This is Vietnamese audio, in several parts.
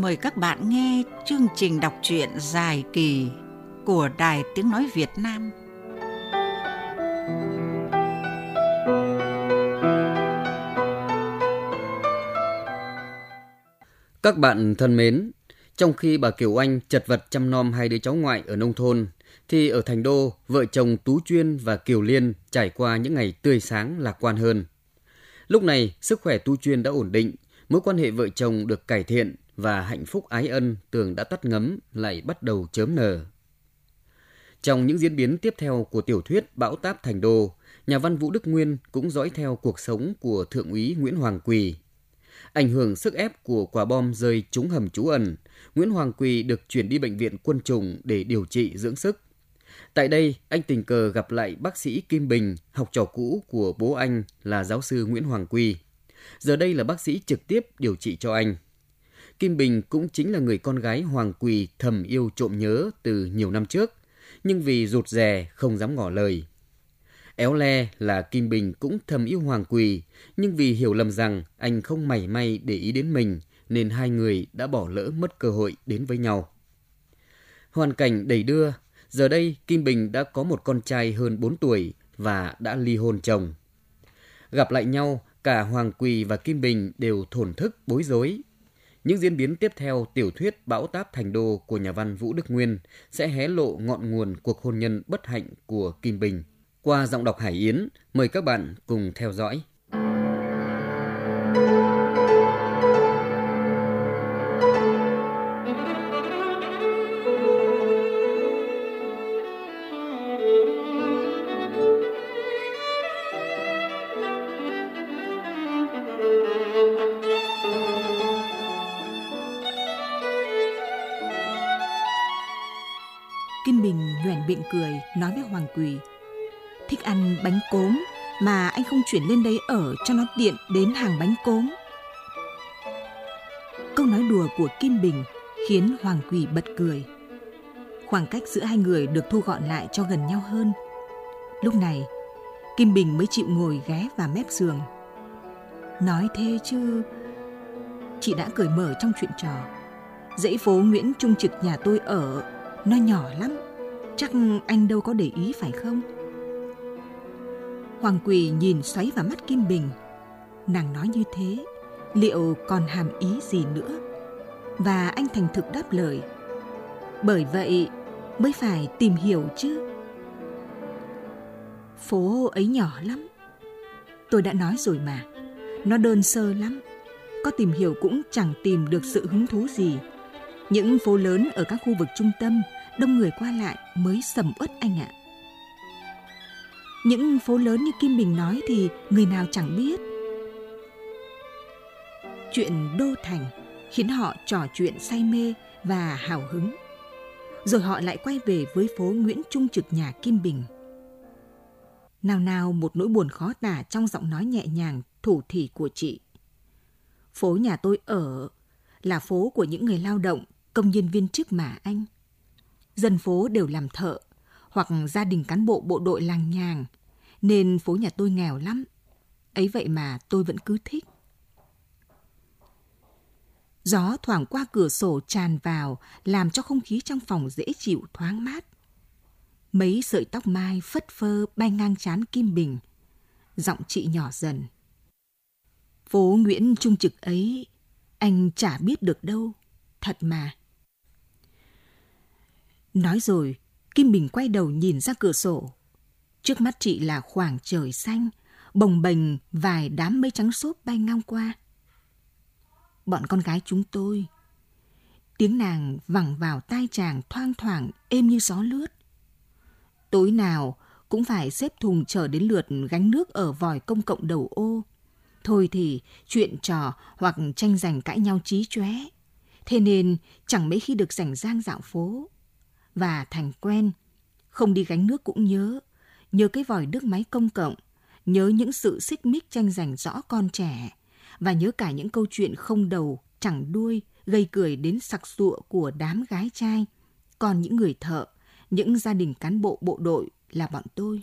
Mời các bạn nghe chương trình đọc truyện dài kỳ của Đài Tiếng Nói Việt Nam. Các bạn thân mến, trong khi bà Kiều Anh chật vật chăm nom hai đứa cháu ngoại ở nông thôn, thì ở thành đô, vợ chồng Tú Chuyên và Kiều Liên trải qua những ngày tươi sáng lạc quan hơn. Lúc này, sức khỏe Tú Chuyên đã ổn định, mối quan hệ vợ chồng được cải thiện và hạnh phúc ái ân tưởng đã tắt ngấm lại bắt đầu chớm nở. Trong những diễn biến tiếp theo của tiểu thuyết Bão táp Thành Đô, nhà văn Vũ Đức Nguyên cũng dõi theo cuộc sống của Thượng úy Nguyễn Hoàng Quỳ. Ảnh hưởng sức ép của quả bom rơi trúng hầm trú ẩn, Nguyễn Hoàng Quỳ được chuyển đi bệnh viện Quân chủng để điều trị dưỡng sức. Tại đây, anh tình cờ gặp lại bác sĩ Kim Bình, học trò cũ của bố anh là giáo sư Nguyễn Hoàng Quỳ. Giờ đây là bác sĩ trực tiếp điều trị cho anh. Kim Bình cũng chính là người con gái Hoàng Quỳ thầm yêu trộm nhớ từ nhiều năm trước, nhưng vì rụt rè không dám ngỏ lời. Éo le là Kim Bình cũng thầm yêu Hoàng Quỳ, nhưng vì hiểu lầm rằng anh không mảy may để ý đến mình, nên hai người đã bỏ lỡ mất cơ hội đến với nhau. Hoàn cảnh đẩy đưa, giờ đây Kim Bình đã có một con trai hơn 4 tuổi và đã ly hôn chồng. Gặp lại nhau, cả Hoàng Quỳ và Kim Bình đều thổn thức bối rối. Những diễn biến tiếp theo tiểu thuyết Bão táp Thành Đô của nhà văn Vũ Đức Nguyên sẽ hé lộ ngọn nguồn cuộc hôn nhân bất hạnh của Kim Bình. Qua giọng đọc Hải Yến, mời các bạn cùng theo dõi. Kim Bình nhoẻn miệng cười nói với Hoàng Quỳ: thích ăn bánh cốm mà anh không chuyển lên đấy ở cho nó tiện đến hàng bánh cốm. Câu nói đùa của Kim Bình khiến Hoàng Quỳ bật cười. Khoảng cách giữa hai người được thu gọn lại cho gần nhau hơn. Lúc này, Kim Bình mới chịu ngồi ghé vào mép giường. Nói thế chứ, chị đã cởi mở trong chuyện trò. Dãy phố Nguyễn Trung Trực nhà tôi ở, nó nhỏ lắm, chắc anh đâu có để ý phải không? Hoàng Quỳ nhìn xoáy vào mắt Kim Bình. Nàng nói như thế, liệu còn hàm ý gì nữa? Và anh thành thực đáp lời: bởi vậy mới phải tìm hiểu chứ. Phố ấy nhỏ lắm, tôi đã nói rồi mà. Nó đơn sơ lắm, có tìm hiểu cũng chẳng tìm được sự hứng thú gì. Những phố lớn ở các khu vực trung tâm, đông người qua lại mới sầm uất anh ạ. Những phố lớn như Kim Bình nói thì người nào chẳng biết. Chuyện đô thành khiến họ trò chuyện say mê và hào hứng. Rồi họ lại quay về với phố Nguyễn Trung Trực nhà Kim Bình. Nào nào một nỗi buồn khó tả trong giọng nói nhẹ nhàng, thủ thỉ của chị. Phố nhà tôi ở là phố của những người lao động, công nhân viên chức mà anh. Dân phố đều làm thợ, hoặc gia đình cán bộ bộ đội làng nhàng, nên phố nhà tôi nghèo lắm. Ấy vậy mà tôi vẫn cứ thích. Gió thoảng qua cửa sổ tràn vào, làm cho không khí trong phòng dễ chịu thoáng mát. Mấy sợi tóc mai phất phơ bay ngang trán Kim Bình. Giọng chị nhỏ dần: phố Nguyễn Trung Trực ấy, anh chả biết được đâu, thật mà. Nói rồi, Kim Bình quay đầu nhìn ra cửa sổ. Trước mắt chị là khoảng trời xanh, bồng bềnh vài đám mây trắng xốp bay ngang qua. Bọn con gái chúng tôi. Tiếng nàng vẳng vào tai chàng thoang thoảng êm như gió lướt. Tối nào cũng phải xếp thùng chở đến lượt gánh nước ở vòi công cộng đầu ô. Thôi thì chuyện trò hoặc tranh giành cãi nhau chí chóe. Thế nên chẳng mấy khi được rảnh rang dạo phố. Và thành quen, không đi gánh nước cũng nhớ cái vòi nước máy công cộng, nhớ những sự xích mích tranh giành rõ con trẻ, và nhớ cả những câu chuyện không đầu, chẳng đuôi, gây cười đến sặc sụa của đám gái trai, còn những người thợ, những gia đình cán bộ bộ đội là bọn tôi.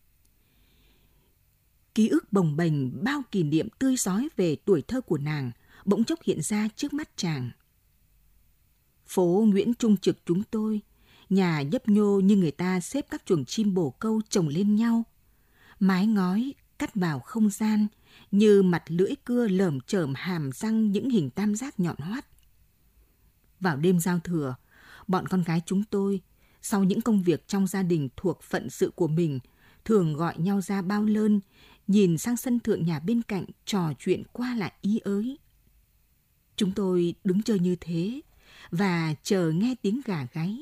Ký ức bồng bềnh bao kỷ niệm tươi rói về tuổi thơ của nàng bỗng chốc hiện ra trước mắt chàng. Phố Nguyễn Trung Trực chúng tôi, nhà nhấp nhô như người ta xếp các chuồng chim bồ câu chồng lên nhau. Mái ngói cắt vào không gian như mặt lưỡi cưa lởm chởm hàm răng những hình tam giác nhọn hoắt. Vào đêm giao thừa, bọn con gái chúng tôi, sau những công việc trong gia đình thuộc phận sự của mình, thường gọi nhau ra bao lơn, nhìn sang sân thượng nhà bên cạnh trò chuyện qua lại ý ới. Chúng tôi đứng chơi như thế và chờ nghe tiếng gà gáy.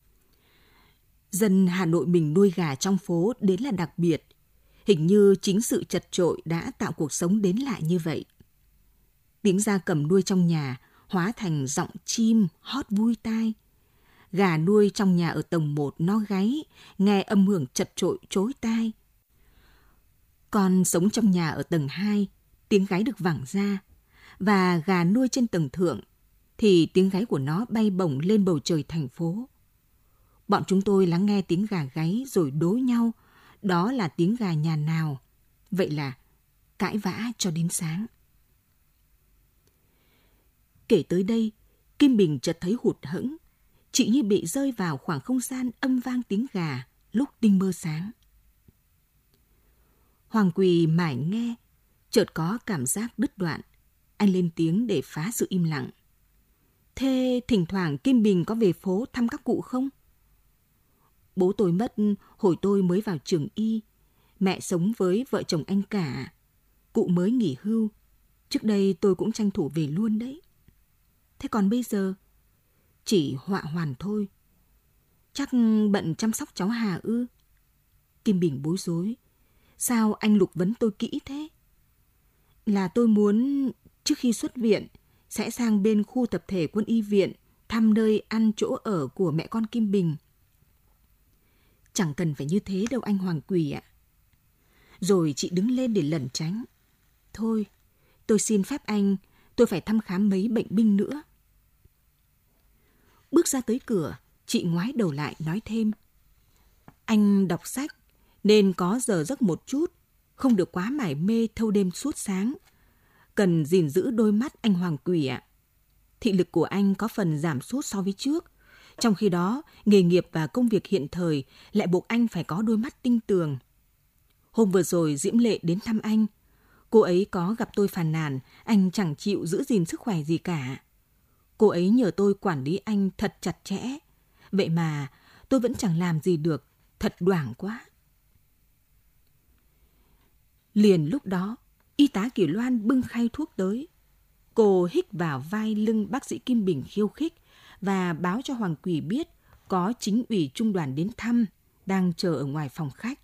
Dân Hà Nội mình nuôi gà trong phố đến là đặc biệt. Hình như chính sự chật chội đã tạo cuộc sống đến lạ như vậy. Tiếng gia cầm nuôi trong nhà hóa thành giọng chim hót vui tai. Gà nuôi trong nhà ở tầng 1 nó gáy, nghe âm hưởng chật chội chối tai. Con sống trong nhà ở tầng 2, tiếng gáy được vẳng ra. Và gà nuôi trên tầng thượng thì tiếng gáy của nó bay bổng lên bầu trời thành phố. Bọn chúng tôi lắng nghe tiếng gà gáy rồi đố nhau đó là tiếng gà nhà nào. Vậy là cãi vã cho đến sáng. Kể tới đây, Kim Bình chợt thấy hụt hẫng. Chị như bị rơi vào khoảng không gian âm vang tiếng gà lúc tinh mơ sáng. Hoàng Quỳ mải nghe, chợt có cảm giác đứt đoạn. Anh lên tiếng để phá sự im lặng. Thế thỉnh thoảng Kim Bình có về phố thăm các cụ không? Bố tôi mất hồi tôi mới vào trường y. Mẹ sống với vợ chồng anh cả. Cụ mới nghỉ hưu. Trước đây tôi cũng tranh thủ về luôn đấy. Thế còn bây giờ? Chỉ họa hoàn thôi. Chắc bận chăm sóc cháu Hà ư? Kim Bình bối rối. Sao anh Lục vấn tôi kỹ thế? Là tôi muốn trước khi xuất viện sẽ sang bên khu tập thể quân y viện thăm nơi ăn chỗ ở của mẹ con Kim Bình. Chẳng cần phải như thế đâu anh Hoàng Quỳ ạ. Rồi chị đứng lên để lẩn tránh. Thôi, tôi xin phép anh, tôi phải thăm khám mấy bệnh binh nữa. Bước ra tới cửa, chị ngoái đầu lại nói thêm. Anh đọc sách nên có giờ giấc một chút, không được quá mải mê thâu đêm suốt sáng. Cần gìn giữ đôi mắt anh Hoàng Quỳ ạ. Thị lực của anh có phần giảm sút so với trước. Trong khi đó, nghề nghiệp và công việc hiện thời lại buộc anh phải có đôi mắt tinh tường. Hôm vừa rồi Diễm Lệ đến thăm anh. Cô ấy có gặp tôi phàn nàn, anh chẳng chịu giữ gìn sức khỏe gì cả. Cô ấy nhờ tôi quản lý anh thật chặt chẽ. Vậy mà tôi vẫn chẳng làm gì được, thật đoảng quá. Liền lúc đó, y tá Kỳ Loan bưng khay thuốc tới. Cô hít vào vai lưng bác sĩ Kim Bình khiêu khích và báo cho Hoàng Quỳ biết có chính ủy trung đoàn đến thăm, đang chờ ở ngoài phòng khách.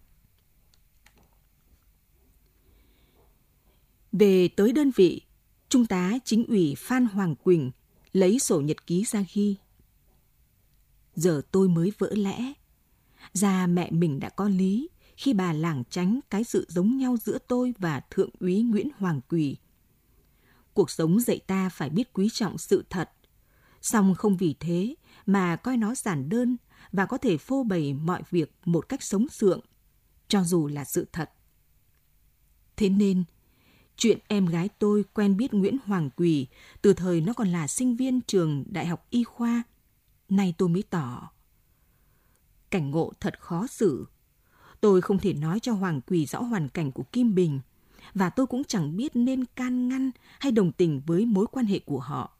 Về tới đơn vị, Trung tá chính ủy Phan Hoàng Quỳnh lấy sổ nhật ký ra ghi. Giờ tôi mới vỡ lẽ. Ra mẹ mình đã có lý khi bà lảng tránh cái sự giống nhau giữa tôi và Thượng úy Nguyễn Hoàng Quỳ. Cuộc sống dạy ta phải biết quý trọng sự thật, song không vì thế mà coi nó giản đơn và có thể phô bày mọi việc một cách sống sượng, cho dù là sự thật. Thế nên, chuyện em gái tôi quen biết Nguyễn Hoàng Quỳ từ thời nó còn là sinh viên trường Đại học Y khoa, nay tôi mới tỏ. Cảnh ngộ thật khó xử. Tôi không thể nói cho Hoàng Quỳ rõ hoàn cảnh của Kim Bình, và tôi cũng chẳng biết nên can ngăn hay đồng tình với mối quan hệ của họ.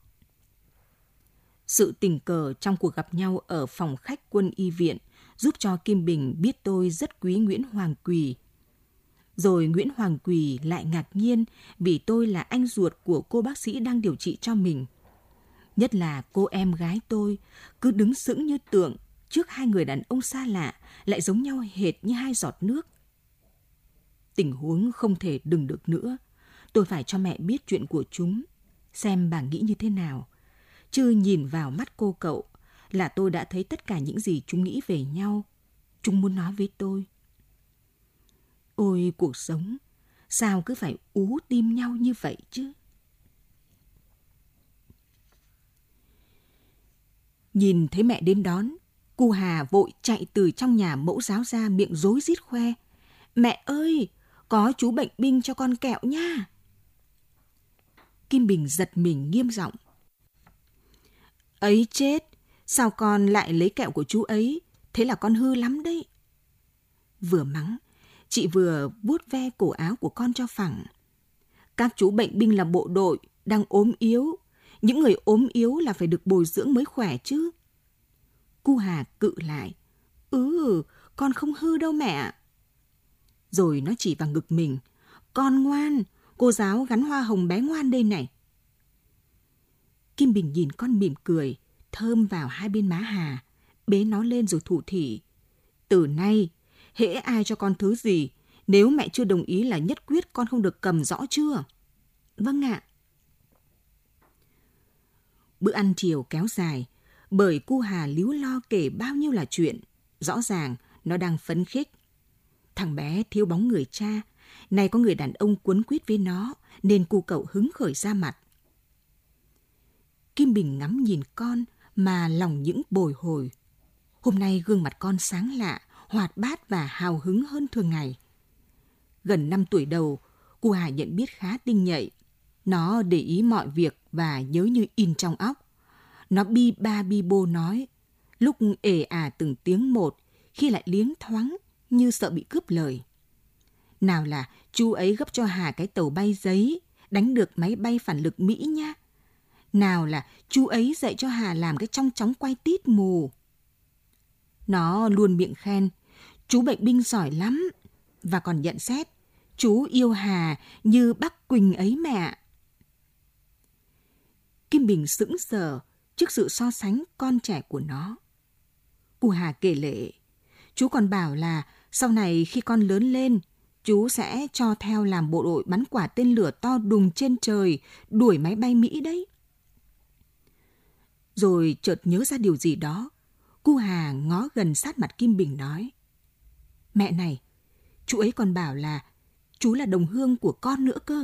Sự tình cờ trong cuộc gặp nhau ở phòng khách quân y viện giúp cho Kim Bình biết tôi rất quý Nguyễn Hoàng Quỳ. Rồi Nguyễn Hoàng Quỳ lại ngạc nhiên vì tôi là anh ruột của cô bác sĩ đang điều trị cho mình. Nhất là cô em gái tôi cứ đứng sững như tượng trước hai người đàn ông xa lạ lại giống nhau hệt như hai giọt nước. Tình huống không thể đừng được nữa. Tôi phải cho mẹ biết chuyện của chúng, xem bà nghĩ như thế nào. Chứ nhìn vào mắt cô cậu là tôi đã thấy tất cả những gì chúng nghĩ về nhau. Chúng muốn nói với tôi. Ôi cuộc sống, sao cứ phải ú tim nhau như vậy chứ? Nhìn thấy mẹ đến đón, cu Hà vội chạy từ trong nhà mẫu giáo ra miệng rối rít khoe. Mẹ ơi, có chú bệnh binh cho con kẹo nha. Kim Bình giật mình nghiêm giọng. Ấy chết, sao con lại lấy kẹo của chú ấy? Thế là con hư lắm đấy. Vừa mắng, chị vừa vuốt ve cổ áo của con cho phẳng. Các chú bệnh binh là bộ đội, đang ốm yếu. Những người ốm yếu là phải được bồi dưỡng mới khỏe chứ. Cu Hà cự lại. Con không hư đâu mẹ. Rồi nó chỉ vào ngực mình. Con ngoan, cô giáo gắn hoa hồng bé ngoan đây này. Kim Bình nhìn con mỉm cười, thơm vào hai bên má Hà, bế nó lên rồi thủ thỉ. Từ nay, hễ ai cho con thứ gì, nếu mẹ chưa đồng ý là nhất quyết con không được cầm, rõ chưa? Vâng ạ. Bữa ăn chiều kéo dài, bởi cu Hà líu lo kể bao nhiêu là chuyện. Rõ ràng nó đang phấn khích. Thằng bé thiếu bóng người cha, nay có người đàn ông quấn quýt với nó, nên cu cậu hứng khởi ra mặt. Kim Bình ngắm nhìn con mà lòng những bồi hồi. Hôm nay gương mặt con sáng lạ, hoạt bát và hào hứng hơn thường ngày. Gần 5 tuổi đầu, cu Hà nhận biết khá tinh nhạy. Nó để ý mọi việc và nhớ như in trong óc. Nó bi ba bi bô nói, lúc ề từng tiếng một, khi lại liếng thoáng như sợ bị cướp lời. Nào là chú ấy gấp cho Hà cái tàu bay giấy, đánh được máy bay phản lực Mỹ nha. Nào là chú ấy dạy cho Hà làm cái trong chóng quay tít mù. Nó luôn miệng khen, chú bệnh binh giỏi lắm. Và còn nhận xét, chú yêu Hà như bác Quỳnh ấy mẹ. Kim Bình sững sờ trước sự so sánh con trẻ của nó. Cu Hà kể lể, chú còn bảo là sau này khi con lớn lên, chú sẽ cho theo làm bộ đội bắn quả tên lửa to đùng trên trời, đuổi máy bay Mỹ đấy. Rồi chợt nhớ ra điều gì đó, cu Hà ngó gần sát mặt Kim Bình nói, mẹ này, chú ấy còn bảo là chú là đồng hương của con nữa cơ.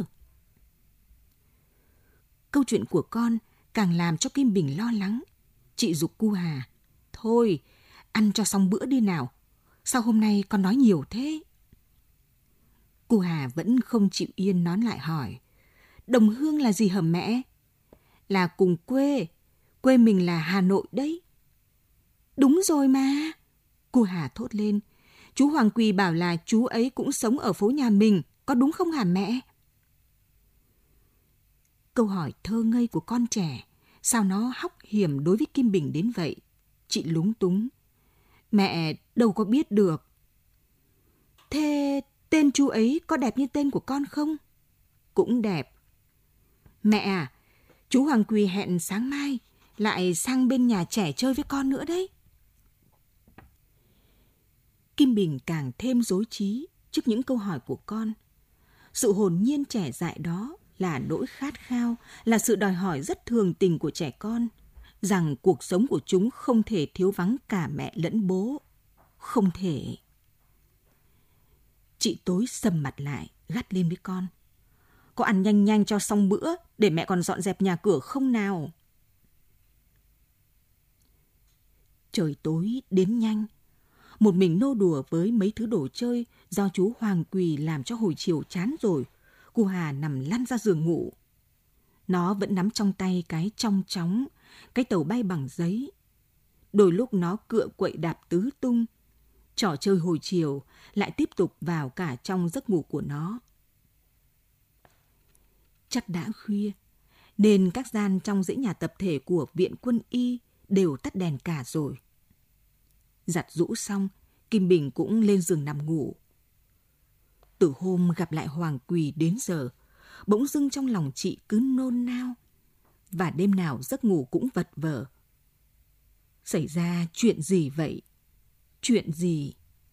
Câu chuyện của con càng làm cho Kim Bình lo lắng. Chị giục cu Hà, thôi, ăn cho xong bữa đi nào. Sao hôm nay con nói nhiều thế? Cu Hà vẫn không chịu yên, nón lại hỏi, đồng hương là gì hả mẹ? Là cùng quê, quê mình là Hà Nội đấy. Đúng rồi mà, cu Hà thốt lên, chú Hoàng Quỳ bảo là chú ấy cũng sống ở phố nhà mình, có đúng không hả mẹ? Câu hỏi thơ ngây của con trẻ, sao nó hóc hiểm đối với Kim Bình đến vậy? Chị lúng túng. Mẹ đâu có biết được. Thế tên chú ấy có đẹp như tên của con không? Cũng đẹp. Mẹ à, chú Hoàng Quỳ hẹn sáng mai lại sang bên nhà trẻ chơi với con nữa đấy. Kim Bình càng thêm rối trí trước những câu hỏi của con. Sự hồn nhiên trẻ dại đó là nỗi khát khao, là sự đòi hỏi rất thường tình của trẻ con, rằng cuộc sống của chúng không thể thiếu vắng cả mẹ lẫn bố. Không thể. Chị tối sầm mặt lại, gắt lên với con. Có ăn nhanh nhanh cho xong bữa, để mẹ còn dọn dẹp nhà cửa không nào? Trời tối đến nhanh. Một mình nô đùa với mấy thứ đồ chơi do chú Hoàng Quỳ làm cho hồi chiều chán rồi, cu Hà nằm lăn ra giường ngủ. Nó vẫn nắm trong tay cái trong chóng, cái tàu bay bằng giấy. Đôi lúc nó cựa quậy đạp tứ tung. Trò chơi hồi chiều lại tiếp tục vào cả trong giấc ngủ của nó. Chắc đã khuya, nên các gian trong dãy nhà tập thể của Viện Quân y đều tắt đèn cả rồi. Giặt giũ xong, Kim Bình cũng lên giường nằm ngủ. Từ hôm gặp lại Hoàng Quỳ đến giờ, bỗng dưng trong lòng chị cứ nôn nao, và đêm nào giấc ngủ cũng vật vờ. Xảy ra chuyện gì vậy? Chuyện gì?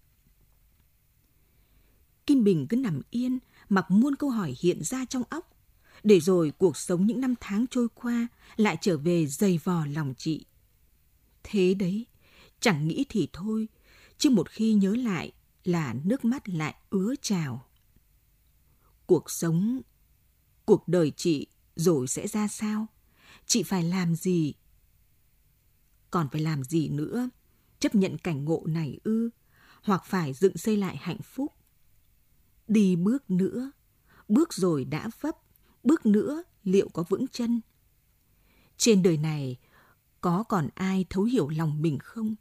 Kim Bình cứ nằm yên, mặc muôn câu hỏi hiện ra trong óc, để rồi cuộc sống những năm tháng trôi qua lại trở về dày vò lòng chị. Thế đấy, chẳng nghĩ thì thôi, chứ một khi nhớ lại là nước mắt lại ứa trào. Cuộc sống, cuộc đời chị rồi sẽ ra sao? Chị phải làm gì? Còn phải làm gì nữa? Chấp nhận cảnh ngộ này ư? Hoặc phải dựng xây lại hạnh phúc? Đi bước nữa, bước rồi đã vấp, bước nữa liệu có vững chân? Trên đời này, có còn ai thấu hiểu lòng mình không?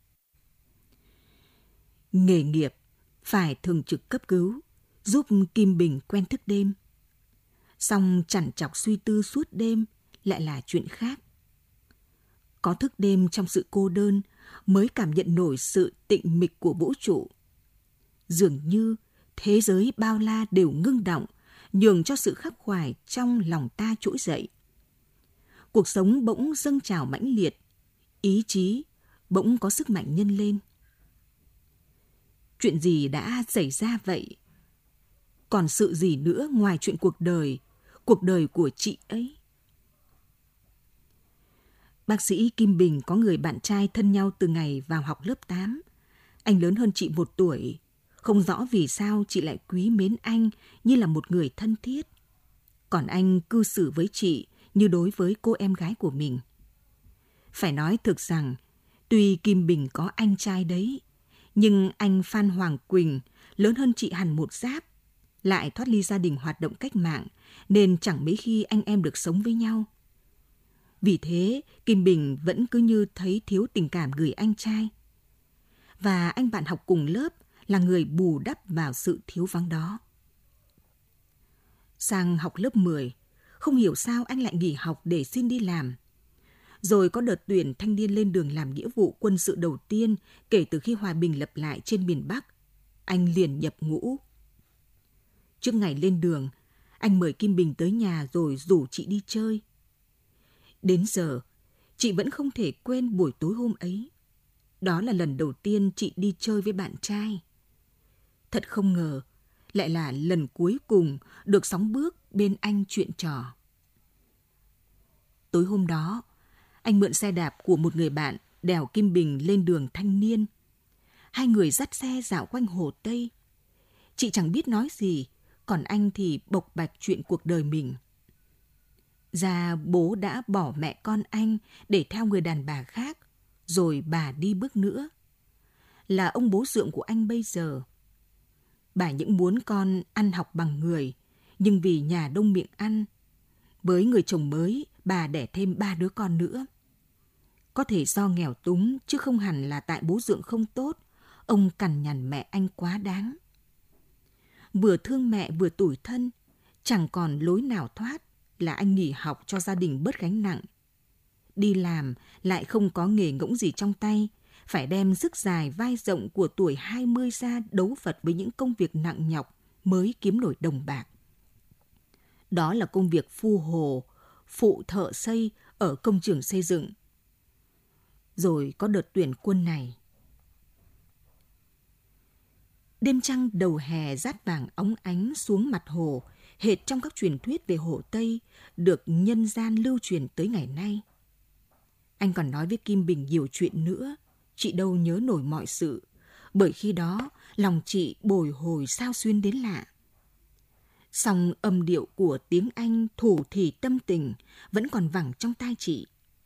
Nghề nghiệp phải thường trực cấp cứu, giúp Kim Bình quen thức đêm. Song trằn trọc suy tư suốt đêm lại là chuyện khác. Có thức đêm trong sự cô đơn mới cảm nhận nổi sự tịnh mịch của vũ trụ. Dường như thế giới bao la đều ngưng động, nhường cho sự khắc khoải trong lòng ta trỗi dậy. Cuộc sống bỗng dâng trào mãnh liệt, ý chí bỗng có sức mạnh nhân lên. Chuyện gì đã xảy ra vậy? Còn sự gì nữa ngoài chuyện cuộc đời của chị ấy? Bác sĩ Kim Bình có người bạn trai thân nhau từ ngày vào học lớp 8. Anh lớn hơn chị 1 tuổi. Không rõ vì sao chị lại quý mến anh như là một người thân thiết. Còn anh cư xử với chị như đối với cô em gái của mình. Phải nói thực rằng, tuy Kim Bình có anh trai đấy, nhưng anh Phan Hoàng Quỳnh lớn hơn chị hẳn 1 giáp, lại thoát ly gia đình hoạt động cách mạng, nên chẳng mấy khi anh em được sống với nhau. Vì thế, Kim Bình vẫn cứ như thấy thiếu tình cảm gửi anh trai. Và anh bạn học cùng lớp là người bù đắp vào sự thiếu vắng đó. Sang học lớp 10, không hiểu sao anh lại nghỉ học để xin đi làm. Rồi có đợt tuyển thanh niên lên đường làm nghĩa vụ quân sự đầu tiên kể từ khi hòa bình lập lại trên miền Bắc. Anh liền nhập ngũ. Trước ngày lên đường, anh mời Kim Bình tới nhà rồi rủ chị đi chơi. Đến giờ, chị vẫn không thể quên buổi tối hôm ấy. Đó là lần đầu tiên chị đi chơi với bạn trai. Thật không ngờ, lại là lần cuối cùng được sóng bước bên anh chuyện trò. Tối hôm đó, anh mượn xe đạp của một người bạn đèo Kim Bình lên đường Thanh Niên. Hai người dắt xe dạo quanh Hồ Tây. Chị chẳng biết nói gì, còn anh thì bộc bạch chuyện cuộc đời mình. Ra bố đã bỏ mẹ con anh để theo người đàn bà khác, rồi bà đi bước nữa. Là ông bố dượng của anh bây giờ. Bà những muốn con ăn học bằng người, nhưng vì nhà đông miệng ăn. Với người chồng mới, bà đẻ thêm 3 đứa con nữa. Có thể do nghèo túng, chứ không hẳn là tại bố dượng không tốt. Ông cằn nhằn mẹ anh quá đáng. Vừa thương mẹ vừa tủi thân, chẳng còn lối nào thoát là anh nghỉ học cho gia đình bớt gánh nặng. Đi làm lại không có nghề ngỗng gì trong tay, phải đem sức dài vai rộng của tuổi 20 ra đấu vật với những công việc nặng nhọc mới kiếm nổi đồng bạc. Đó là công việc phu hồ, phụ thợ xây ở công trường xây dựng. Rồi có đợt tuyển quân này. Đêm trăng đầu hè rát vàng óng ánh xuống mặt hồ, hệt trong các truyền thuyết về Hồ Tây, được nhân gian lưu truyền tới ngày nay. Anh còn nói với Kim Bình nhiều chuyện nữa, chị đâu nhớ nổi mọi sự, bởi khi đó lòng chị bồi hồi xao xuyên đến lạ. Song âm điệu của tiếng Anh thủ thỉ tâm tình vẫn còn vẳng trong tai chị.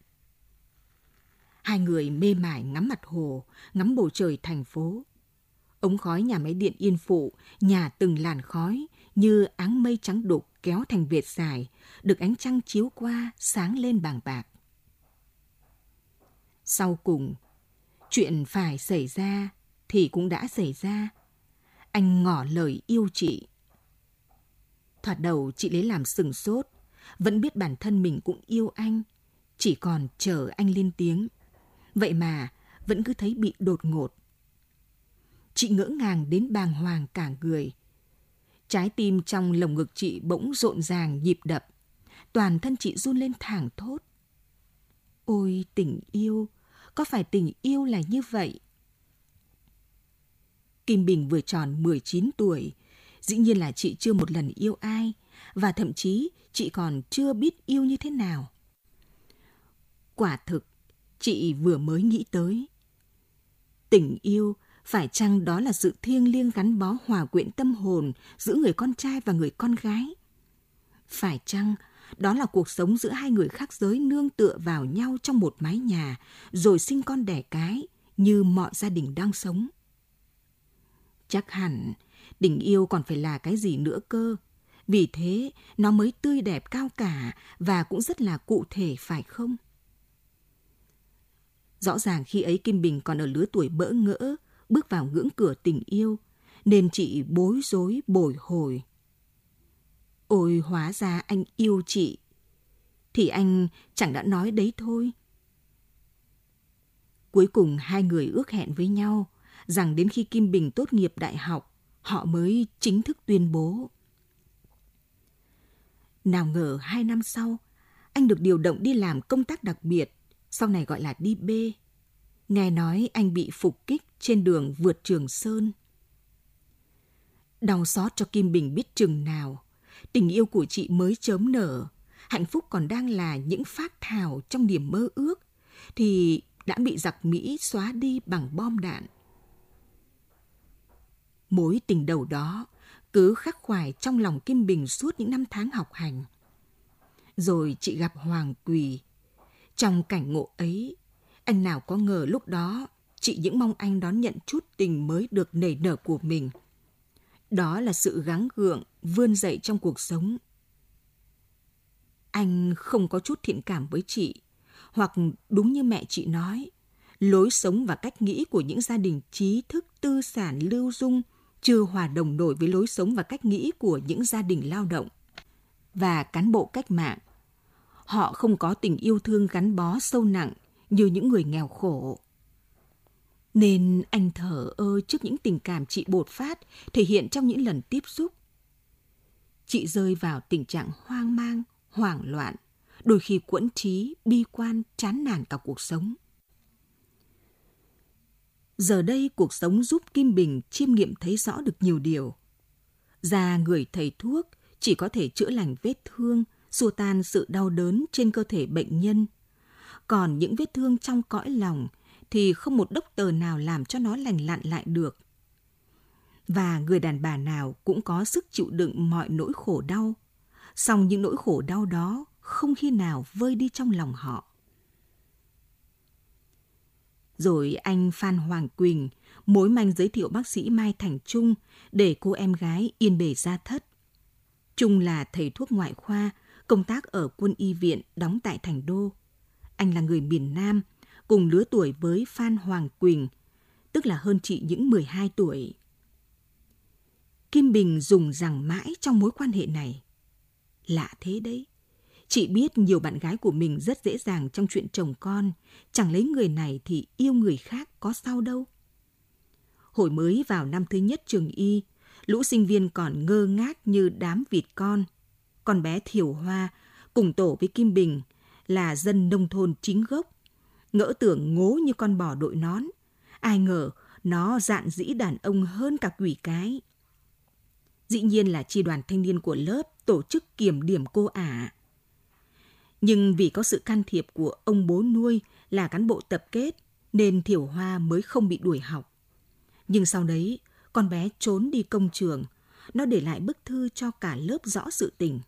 Hai người mê mải ngắm mặt hồ, ngắm bầu trời thành phố. Ống khói nhà máy điện Yên Phụ nhả từng làn khói như áng mây trắng đục kéo thành vệt dài, được ánh trăng chiếu qua sáng lên bàng bạc. Sau cùng, chuyện phải xảy ra thì cũng đã xảy ra. Anh ngỏ lời yêu chị. Thoạt đầu chị lấy làm sửng sốt, vẫn biết bản thân mình cũng yêu anh, chỉ còn chờ anh lên tiếng. Vậy mà vẫn cứ thấy bị đột ngột. Chị ngỡ ngàng đến bàng hoàng cả người. Trái tim trong lồng ngực chị bỗng rộn ràng nhịp đập. Toàn thân chị run lên thảng thốt. Ôi tình yêu, có phải tình yêu là như vậy? Kim Bình vừa tròn 19 tuổi, dĩ nhiên là chị chưa một lần yêu ai, và thậm chí chị còn chưa biết yêu như thế nào. Quả thực, chị vừa mới nghĩ tới. Tình yêu, phải chăng đó là sự thiêng liêng gắn bó hòa quyện tâm hồn giữa người con trai và người con gái? Phải chăng đó là cuộc sống giữa hai người khác giới nương tựa vào nhau trong một mái nhà, rồi sinh con đẻ cái như mọi gia đình đang sống? Chắc hẳn tình yêu còn phải là cái gì nữa cơ, Vì thế, nó mới tươi đẹp cao cả và cũng rất là cụ thể, phải không? Rõ ràng khi ấy Kim Bình còn ở lứa tuổi bỡ ngỡ, bước vào ngưỡng cửa tình yêu, nên chị bối rối bồi hồi. Ôi, hóa ra anh yêu chị. Thì anh chẳng đã nói đấy thôi. Cuối cùng hai người ước hẹn với nhau rằng đến khi Kim Bình tốt nghiệp đại học, họ mới chính thức tuyên bố. Nào ngờ 2 năm sau, anh được điều động đi làm công tác đặc biệt, sau này gọi là đi B. Nghe nói anh bị phục kích trên đường vượt Trường Sơn. Đau xót cho Kim Bình biết chừng nào. Tình yêu của chị mới chớm nở, hạnh phúc còn đang là những phác thảo trong niềm mơ ước, thì đã bị giặc Mỹ xóa đi bằng bom đạn. Mối tình đầu đó cứ khắc khoải trong lòng Kim Bình suốt những năm tháng học hành. Rồi chị gặp Hoàng Quỳ. Trong cảnh ngộ ấy, anh nào có ngờ lúc đó chị những mong anh đón nhận chút tình mới được nảy nở của mình. Đó là sự gắng gượng vươn dậy trong cuộc sống. Anh không có chút thiện cảm với chị, hoặc đúng như mẹ chị nói, lối sống và cách nghĩ của những gia đình trí thức tư sản lưu dung chưa hòa đồng nổi với lối sống và cách nghĩ của những gia đình lao động và cán bộ cách mạng. Họ không có tình yêu thương gắn bó sâu nặng như những người nghèo khổ. Nên anh thờ ơ trước những tình cảm chị bột phát thể hiện trong những lần tiếp xúc. Chị rơi vào tình trạng hoang mang, hoảng loạn, đôi khi quẫn trí, bi quan, chán nản cả cuộc sống. Giờ đây cuộc sống giúp Kim Bình chiêm nghiệm thấy rõ được nhiều điều. Già người thầy thuốc chỉ có thể chữa lành vết thương, xua tan sự đau đớn trên cơ thể bệnh nhân. Còn những vết thương trong cõi lòng thì không một doctor nào làm cho nó lành lặn lại được. Và người đàn bà nào cũng có sức chịu đựng mọi nỗi khổ đau. Song những nỗi khổ đau đó không khi nào vơi đi trong lòng họ. Rồi anh Phan Hoàng Quỳnh mối manh giới thiệu bác sĩ Mai Thành Trung để cô em gái yên bề gia thất. Trung là thầy thuốc ngoại khoa, công tác ở quân y viện đóng tại Thành Đô. Anh là người miền Nam, cùng lứa tuổi với Phan Hoàng Quỳnh, tức là hơn chị những 12 tuổi. Kim Bình dùng rằng mãi trong mối quan hệ này. Lạ thế đấy. Chị biết nhiều bạn gái của mình rất dễ dàng trong chuyện chồng con, chẳng lấy người này thì yêu người khác có sao đâu. Hồi mới vào năm thứ nhất trường y, lũ sinh viên còn ngơ ngác như đám vịt con. Con bé Thiều Hoa cùng tổ với Kim Bình là dân nông thôn chính gốc, ngỡ tưởng ngố như con bò đội nón. Ai ngờ nó dạn dĩ đàn ông hơn cả quỷ cái. Dĩ nhiên là chi đoàn thanh niên của lớp tổ chức kiểm điểm cô ả. Nhưng vì có sự can thiệp của ông bố nuôi là cán bộ tập kết nên Thiều Hoa mới không bị đuổi học. Nhưng sau đấy, con bé trốn đi công trường, nó để lại bức thư cho cả lớp rõ sự tình.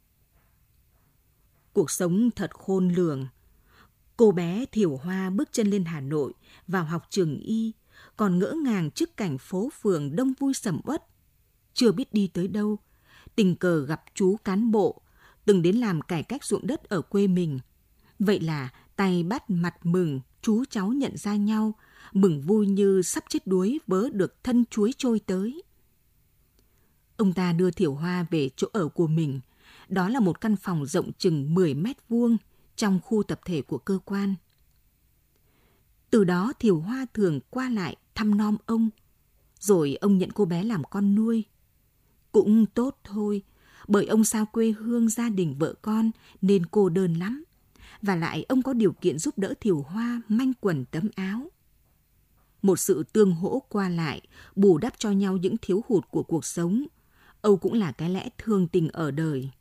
Cuộc sống thật khôn lường. Cô bé Thiều Hoa bước chân lên Hà Nội vào học trường y, còn ngỡ ngàng trước cảnh phố phường đông vui sầm uất. Chưa biết đi tới đâu, tình cờ gặp chú cán bộ, từng đến làm cải cách ruộng đất ở quê mình. Vậy là tay bắt mặt mừng, chú cháu nhận ra nhau, mừng vui như sắp chết đuối vớ được thân chuối trôi tới. Ông ta đưa Thiều Hoa về chỗ ở của mình. Đó là một căn phòng rộng chừng 10 mét vuông trong khu tập thể của cơ quan. Từ đó Thiều Hoa thường qua lại thăm nom ông, rồi ông nhận cô bé làm con nuôi. Cũng tốt thôi, bởi ông xa quê hương gia đình vợ con nên cô đơn lắm. Và lại ông có điều kiện giúp đỡ Thiều Hoa manh quần tấm áo. Một sự tương hỗ qua lại, bù đắp cho nhau những thiếu hụt của cuộc sống. Âu cũng là cái lẽ thường tình ở đời.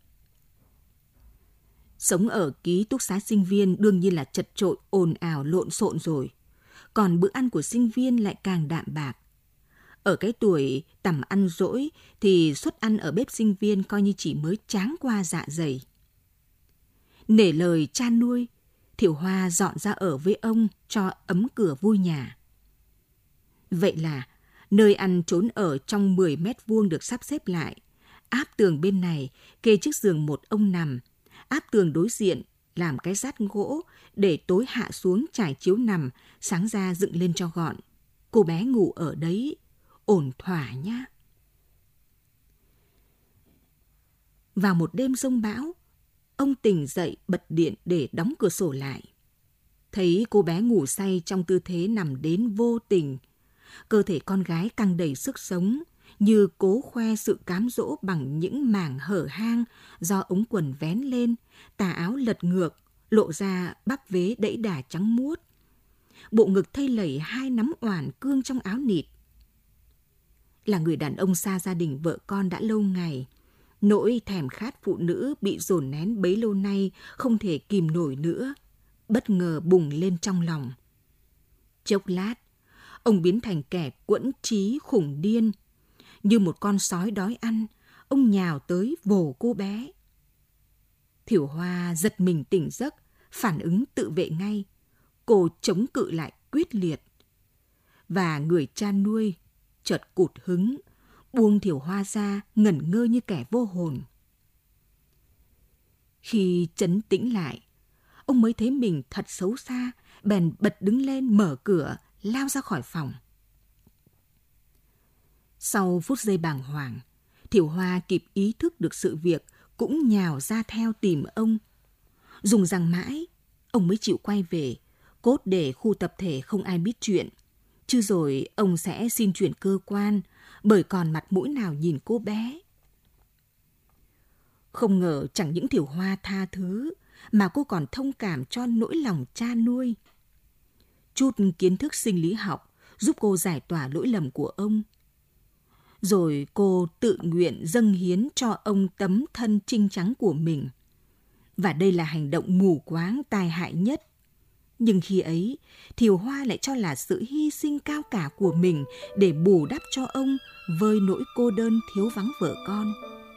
Sống ở ký túc xá sinh viên đương nhiên là chật chội, ồn ào, lộn xộn rồi. Còn bữa ăn của sinh viên lại càng đạm bạc. Ở cái tuổi tầm ăn dỗi thì suất ăn ở bếp sinh viên coi như chỉ mới tráng qua dạ dày. Nể lời cha nuôi, Thiều Hoa dọn ra ở với ông cho ấm cửa vui nhà. Vậy là nơi ăn trốn ở trong 10 mét vuông được sắp xếp lại. Áp tường bên này kê trước giường một ông nằm, áp tường đối diện làm cái rát gỗ để tối hạ xuống trải chiếu nằm, sáng ra dựng lên cho gọn. Cô bé ngủ ở đấy, ổn thỏa nhá. Vào một đêm giông bão, ông tỉnh dậy bật điện để đóng cửa sổ lại. Thấy cô bé ngủ say trong tư thế nằm đến vô tình. Cơ thể con gái căng đầy sức sống, như cố khoe sự cám dỗ bằng những mảng hở hang do ống quần vén lên, tà áo lật ngược, lộ ra bắp vế đẫy đà trắng muốt. Bộ ngực thây lầy 2 nắm oản cương trong áo nịt. Là người đàn ông xa gia đình vợ con đã lâu ngày, nỗi thèm khát phụ nữ bị dồn nén bấy lâu nay không thể kìm nổi nữa, bất ngờ bùng lên trong lòng. Chốc lát, ông biến thành kẻ quẫn trí khủng điên. Như một con sói đói ăn, ông nhào tới vồ cô bé. Thiểu Hoa giật mình tỉnh giấc, phản ứng tự vệ ngay. Cô chống cự lại quyết liệt. Và người cha nuôi chợt cụt hứng, buông Thiểu Hoa ra ngẩn ngơ như kẻ vô hồn. Khi trấn tĩnh lại, ông mới thấy mình thật xấu xa, bèn bật đứng lên mở cửa, lao ra khỏi phòng. Sau phút giây bàng hoàng, Thiểu Hoa kịp ý thức được sự việc, cũng nhào ra theo tìm ông. Dùng rằng mãi, ông mới chịu quay về, cốt để khu tập thể không ai biết chuyện. Chứ rồi ông sẽ xin chuyển cơ quan, bởi còn mặt mũi nào nhìn cô bé. Không ngờ chẳng những Thiểu Hoa tha thứ, mà cô còn thông cảm cho nỗi lòng cha nuôi. Chút kiến thức sinh lý học giúp cô giải tỏa lỗi lầm của ông. Rồi cô tự nguyện dâng hiến cho ông tấm thân trinh trắng của mình. Và đây là hành động mù quáng tai hại nhất. Nhưng khi ấy, Thiểu Hoa lại cho là sự hy sinh cao cả của mình để bù đắp cho ông vơi nỗi cô đơn thiếu vắng vợ con.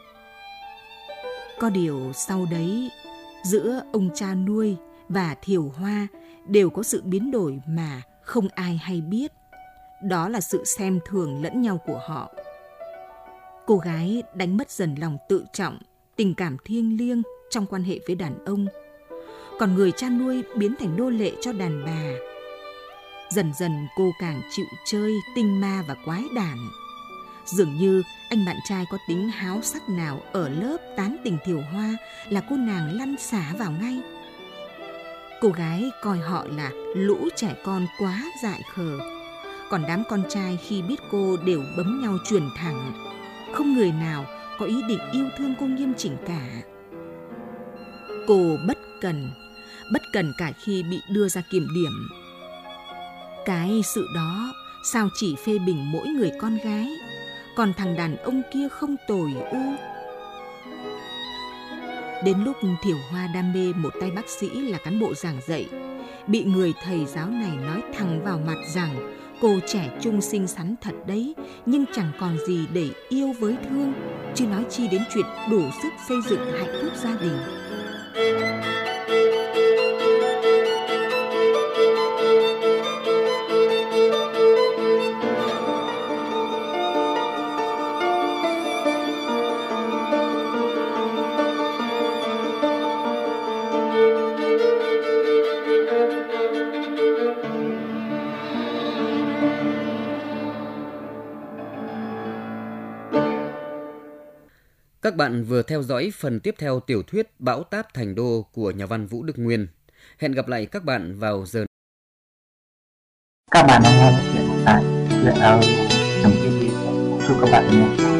Có điều sau đấy, giữa ông cha nuôi và Thiểu Hoa đều có sự biến đổi mà không ai hay biết. Đó là sự xem thường lẫn nhau của họ. Cô gái đánh mất dần lòng tự trọng, tình cảm thiêng liêng trong quan hệ với đàn ông. Còn người cha nuôi biến thành nô lệ cho đàn bà. Dần dần cô càng chịu chơi, tinh ma và quái đản. Dường như anh bạn trai có tính háo sắc nào ở lớp tán tỉnh Thiểu Hoa là cô nàng lăn xả vào ngay. Cô gái coi họ là lũ trẻ con quá dại khờ. Còn đám con trai khi biết cô đều bấm nhau truyền thẳng. Không người nào có ý định yêu thương cô nghiêm chỉnh cả. Cô bất cần cả khi bị đưa ra kiểm điểm. Cái sự đó sao chỉ phê bình mỗi người con gái, còn thằng đàn ông kia không tồi ư? Đến lúc Thiểu Hoa đam mê một tay bác sĩ là cán bộ giảng dạy, bị người thầy giáo này nói thẳng vào mặt rằng cô trẻ trung xinh xắn thật đấy, nhưng chẳng còn gì để yêu với thương, chứ nói chi đến chuyện đủ sức xây dựng hạnh phúc gia đình. Các bạn vừa theo dõi phần tiếp theo tiểu thuyết Bão táp Thành Đô của nhà văn Vũ Đức Nguyên. Hẹn gặp lại các bạn vào giờ. Các bạn đang nghe chuyện tại chuyện audio. Chúc các bạn nghe.